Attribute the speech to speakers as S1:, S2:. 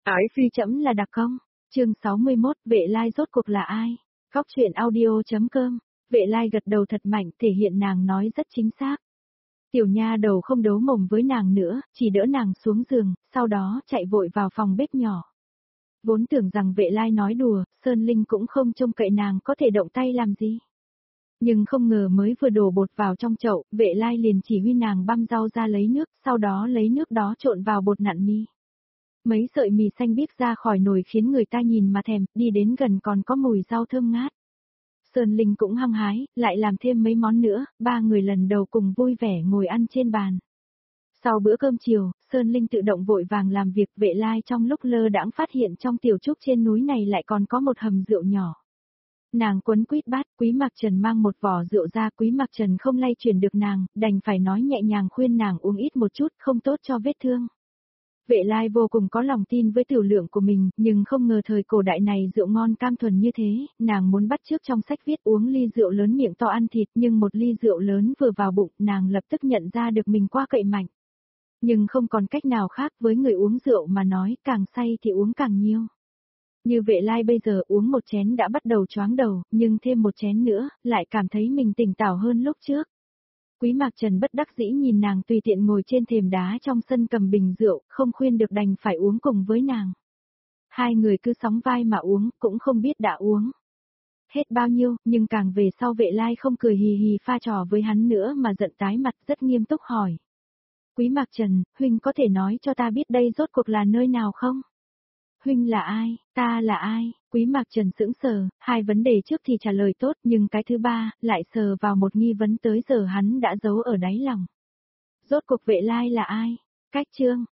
S1: Ái phi chấm là đặc công. Chương 61, Vệ Lai rốt cuộc là ai? Góc truyện audio.com. Vệ Lai gật đầu thật mạnh, thể hiện nàng nói rất chính xác. Tiểu nha đầu không đấu mồm với nàng nữa, chỉ đỡ nàng xuống giường, sau đó chạy vội vào phòng bếp nhỏ. Vốn tưởng rằng Vệ Lai nói đùa, Sơn Linh cũng không trông cậy nàng có thể động tay làm gì. Nhưng không ngờ mới vừa đổ bột vào trong chậu, Vệ Lai liền chỉ huy nàng băm rau ra lấy nước, sau đó lấy nước đó trộn vào bột nặn mì. Mấy sợi mì xanh biếc ra khỏi nồi khiến người ta nhìn mà thèm, đi đến gần còn có mùi rau thơm ngát. Sơn Linh cũng hăng hái, lại làm thêm mấy món nữa, ba người lần đầu cùng vui vẻ ngồi ăn trên bàn. Sau bữa cơm chiều, Sơn Linh tự động vội vàng làm việc. Vệ Lai trong lúc lơ đãng phát hiện trong tiểu trúc trên núi này lại còn có một hầm rượu nhỏ. Nàng quấn quýt bát, Quý Mạc Trần mang một vỏ rượu ra, Quý Mạc Trần không lay chuyển được nàng, đành phải nói nhẹ nhàng khuyên nàng uống ít một chút, không tốt cho vết thương. Vệ Lai vô cùng có lòng tin với tiểu lượng của mình, nhưng không ngờ thời cổ đại này rượu ngon cam thuần như thế, nàng muốn bắt chước trong sách viết uống ly rượu lớn miệng to ăn thịt, nhưng một ly rượu lớn vừa vào bụng, nàng lập tức nhận ra được mình qua cậy mạnh. Nhưng không còn cách nào khác, với người uống rượu mà nói, càng say thì uống càng nhiều. Như Vệ Lai bây giờ uống một chén đã bắt đầu choáng đầu, nhưng thêm một chén nữa, lại cảm thấy mình tỉnh táo hơn lúc trước. Quý Mạc Trần bất đắc dĩ nhìn nàng tùy tiện ngồi trên thềm đá trong sân cầm bình rượu, không khuyên được đành phải uống cùng với nàng. Hai người cứ sóng vai mà uống, cũng không biết đã uống hết bao nhiêu, nhưng càng về sau Vệ Lai không cười hì hì pha trò với hắn nữa mà giận tái mặt, rất nghiêm túc hỏi. Quý Mạc Trần, huynh có thể nói cho ta biết đây rốt cuộc là nơi nào không? Huynh là ai, ta là ai? Quý Mạc Trần sững sờ, hai vấn đề trước thì trả lời tốt, nhưng cái thứ ba, lại sờ vào một nghi vấn tới giờ hắn đã giấu ở đáy lòng. Rốt cuộc Vệ Lai là ai? Cách chương,